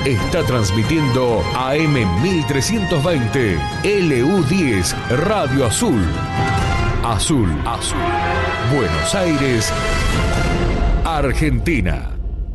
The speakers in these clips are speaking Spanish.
Está transmitiendo AM 1320 LU10 Radio Azul. Azul. Buenos Aires, Argentina.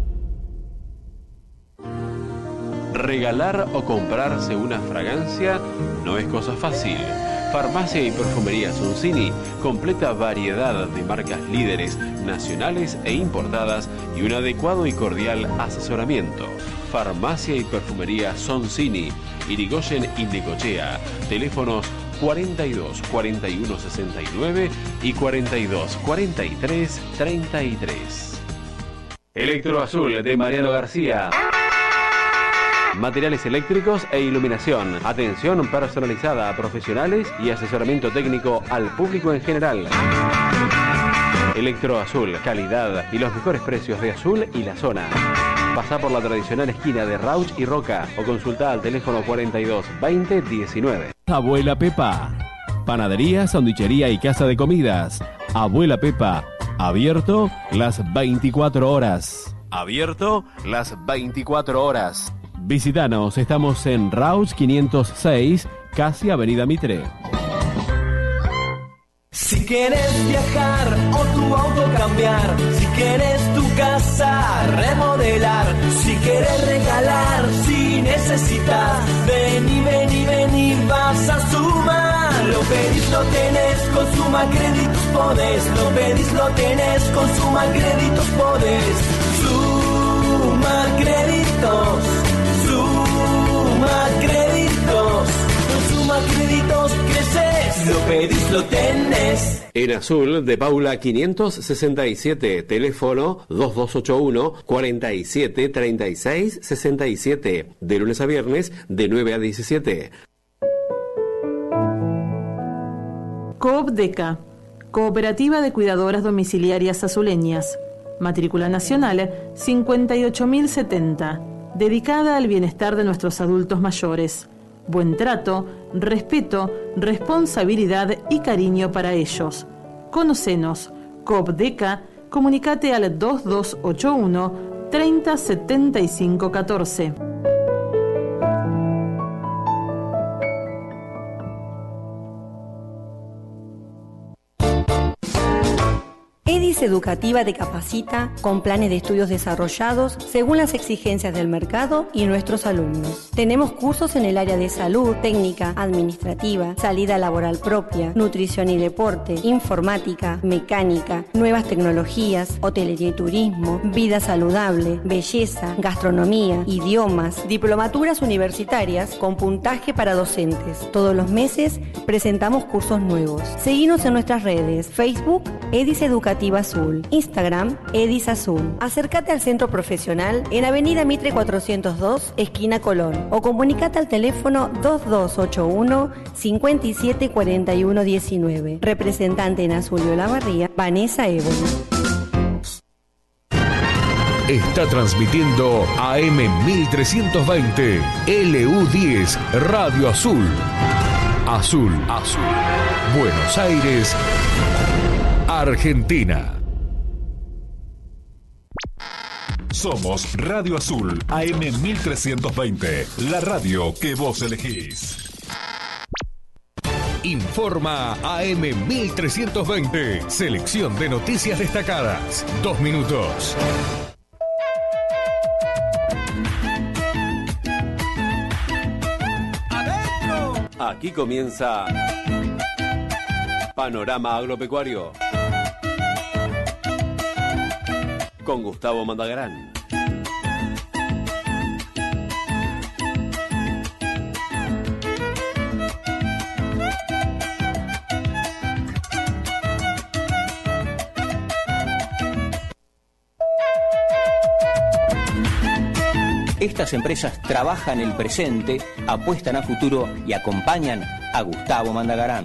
Regalar o comprarse una fragancia no es cosa fácil. Farmacia y Perfumería Soncini, completa variedad de marcas líderes nacionales e importadas y un adecuado y cordial asesoramiento. Farmacia y Perfumería Soncini, Irigoyen y Necochea. Teléfonos 42 41 69 y 42 43 33. Electro Azul de Mariano García. Materiales eléctricos e iluminación, atención personalizada a profesionales y asesoramiento técnico al público en general. Electro Azul, calidad y los mejores precios de Azul y la zona. Pasá por la tradicional esquina de Rauch y Roca o consultá al teléfono 42 20 19. Abuela Pepa, panadería, sanduichería y casa de comidas. Abuela Pepa, abierto las 24 horas. Abierto las 24 horas. Visítanos, estamos en Rauch 506, casi Avenida Mitre. Si quieres viajar o tu auto cambiar, si quieres tu casa remodelar, si quieres regalar, si necesitas, vení, vas a sumar. Lo pedís, lo tenés, con Suma Créditos podés. Lo pedís, lo tenés, con Suma Créditos podés. Suma Créditos. Suma Créditos, con Suma Créditos creces, lo pedís, lo tenés. En Azul de Paula 567, teléfono 2281 47 36 67, de lunes a viernes de 9 a 17. Coop Deca, Cooperativa de Cuidadoras Domiciliarias Azuleñas, matrícula nacional 58070. Dedicada al bienestar de nuestros adultos mayores. Buen trato, respeto, responsabilidad y cariño para ellos. Conocenos. Coopdeca, comunicate al 2281 30 75 14. EDIS Educativa te capacita con planes de estudios desarrollados según las exigencias del mercado y nuestros alumnos. Tenemos cursos en el área de salud, técnica, administrativa, salida laboral propia, nutrición y deporte, informática, mecánica, nuevas tecnologías, hotelería y turismo, vida saludable, belleza, gastronomía, idiomas, diplomaturas universitarias con puntaje para docentes. Todos los meses presentamos cursos nuevos. Seguinos en nuestras redes: Facebook, EDIS Educativa Azul, Instagram, EDIS Azul. Acércate al centro profesional en Avenida Mitre 402, esquina Colón, o comunicate al teléfono 2281 57 41 19. Representante en Azul y Olavarría, Vanessa Évoli. Está transmitiendo AM 1320 LU10 Radio Azul. Azul. Buenos Aires, Argentina. Somos Radio Azul, AM 1320, la radio que vos elegís. Informa AM 1320, selección de noticias destacadas. 2 minutos. Aquí comienza Panorama Agropecuario con Gustavo Mandagarán. Estas empresas trabajan el presente, apuestan a futuro y acompañan a Gustavo Mandagarán.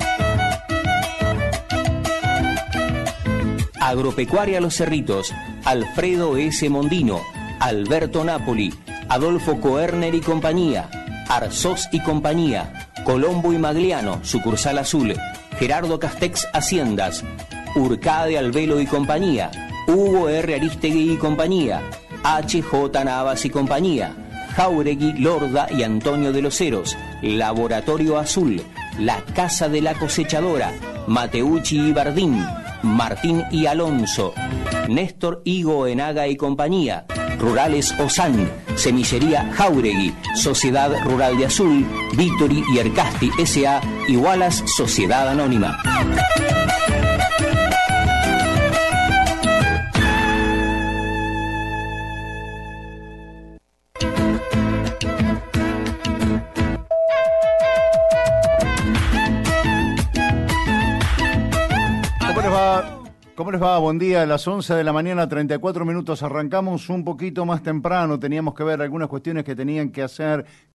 Agropecuaria Los Cerritos, Alfredo S. Mondino, Alberto Napoli, Adolfo Koerner y compañía, Arzós y compañía, Colombo y Magliano, sucursal Azul, Gerardo Castex Haciendas, Urcade Albelo y compañía, Hugo R. Aristegui y compañía, HJ Navas y compañía, Jáuregui, Lorda y Antonio de los Heros, Laboratorio Azul, La Casa de la Cosechadora, Mateucci y Bardín, Martín y Alonso, Néstor Higo Enaga y compañía, Rurales Ozán, Semillería Jáuregui, Sociedad Rural de Azul, Victory y Ercasti S.A. y Wallace Sociedad Anónima. ¿Cómo les va? Buen día. A las 11 de la mañana, 34 minutos. Arrancamos un poquito más temprano. Teníamos que ver algunas cuestiones que tenían que hacer